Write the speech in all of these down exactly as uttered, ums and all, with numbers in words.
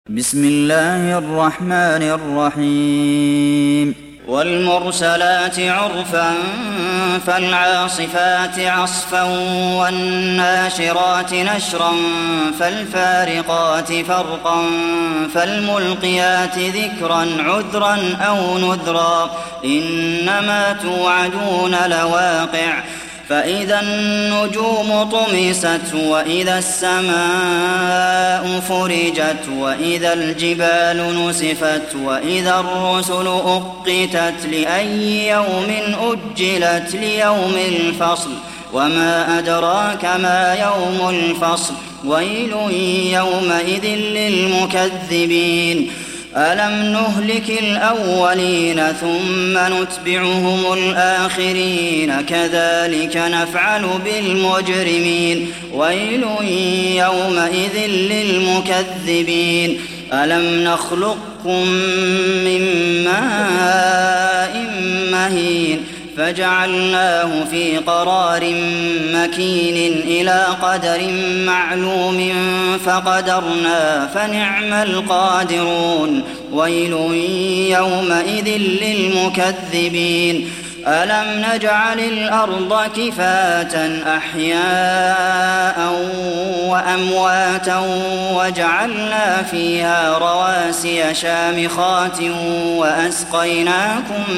بسم الله الرحمن الرحيم والمرسلات عرفا فالعاصفات عصفا والناشرات نشرا فالفارقات فرقا فالملقيات ذكرا عذرا أو نذرا إنما توعدون لواقع فإذا النجوم طمست وإذا السماء فرجت وإذا الجبال نسفت وإذا الرسل أقتت لأي يوم أجلت ليوم الفصل وما أدراك ما يوم الفصل ويل يومئذ للمكذبين ألم نهلك الأولين ثم نتبعهم الآخرين كذلك نفعل بالمجرمين ويل يومئذ للمكذبين ألم نخلقكم من ماء مهين فجعلناه في قرار مكين إلى قدر معلوم فقدرنا فنعم القادرون ويل يومئذ للمكذبين ألم نجعل الأرض كفاة أحياء وأمواتا وجعلنا فيها رواسي شامخات وأسقيناكم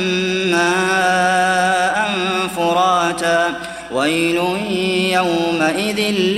ماء فراتا ويل يومئذ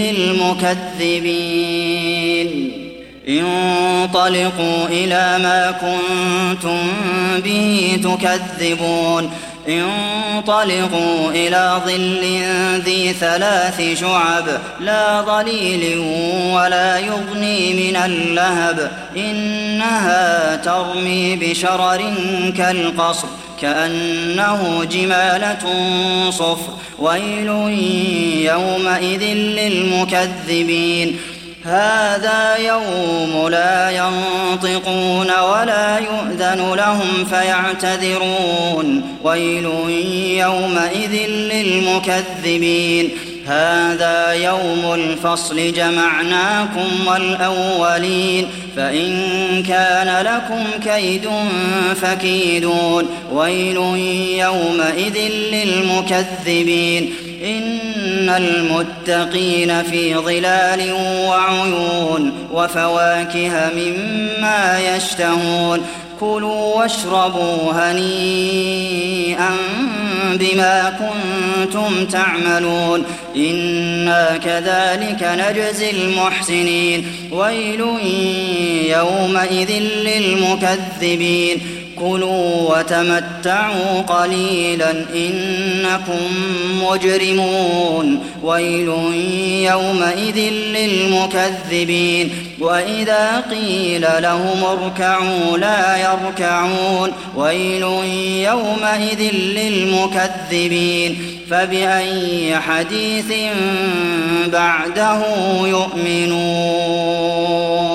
للمكذبين انطلقوا إلى ما كنتم به تكذبون انطلقوا إلى ظل ذي ثلاث شعب لا ظليل ولا يغني من اللهب إنها ترمي بشرر كالقصر كأنه جمالة صفر ويل يومئذ للمكذبين هذا يوم لا ينطقون ولا يؤذن لهم فيعتذرون ويل يومئذ للمكذبين هذا يوم الفصل جمعناكم والأولين فإن كان لكم كيد فكيدون ويل يومئذ للمكذبين إن المتقين في ظلال وعيون وفواكه مما يشتهون كلوا واشربوا هنيئا بما كنتم تعملون إنا كذلك نجزي المحسنين ويل يومئذ للمكذبين كلوا وتمتعوا قليلا إنكم مجرمون ويل يومئذ للمكذبين وإذا قيل لهم اركعوا لا يركعون ويل يومئذ للمكذبين فبأي حديث بعده يؤمنون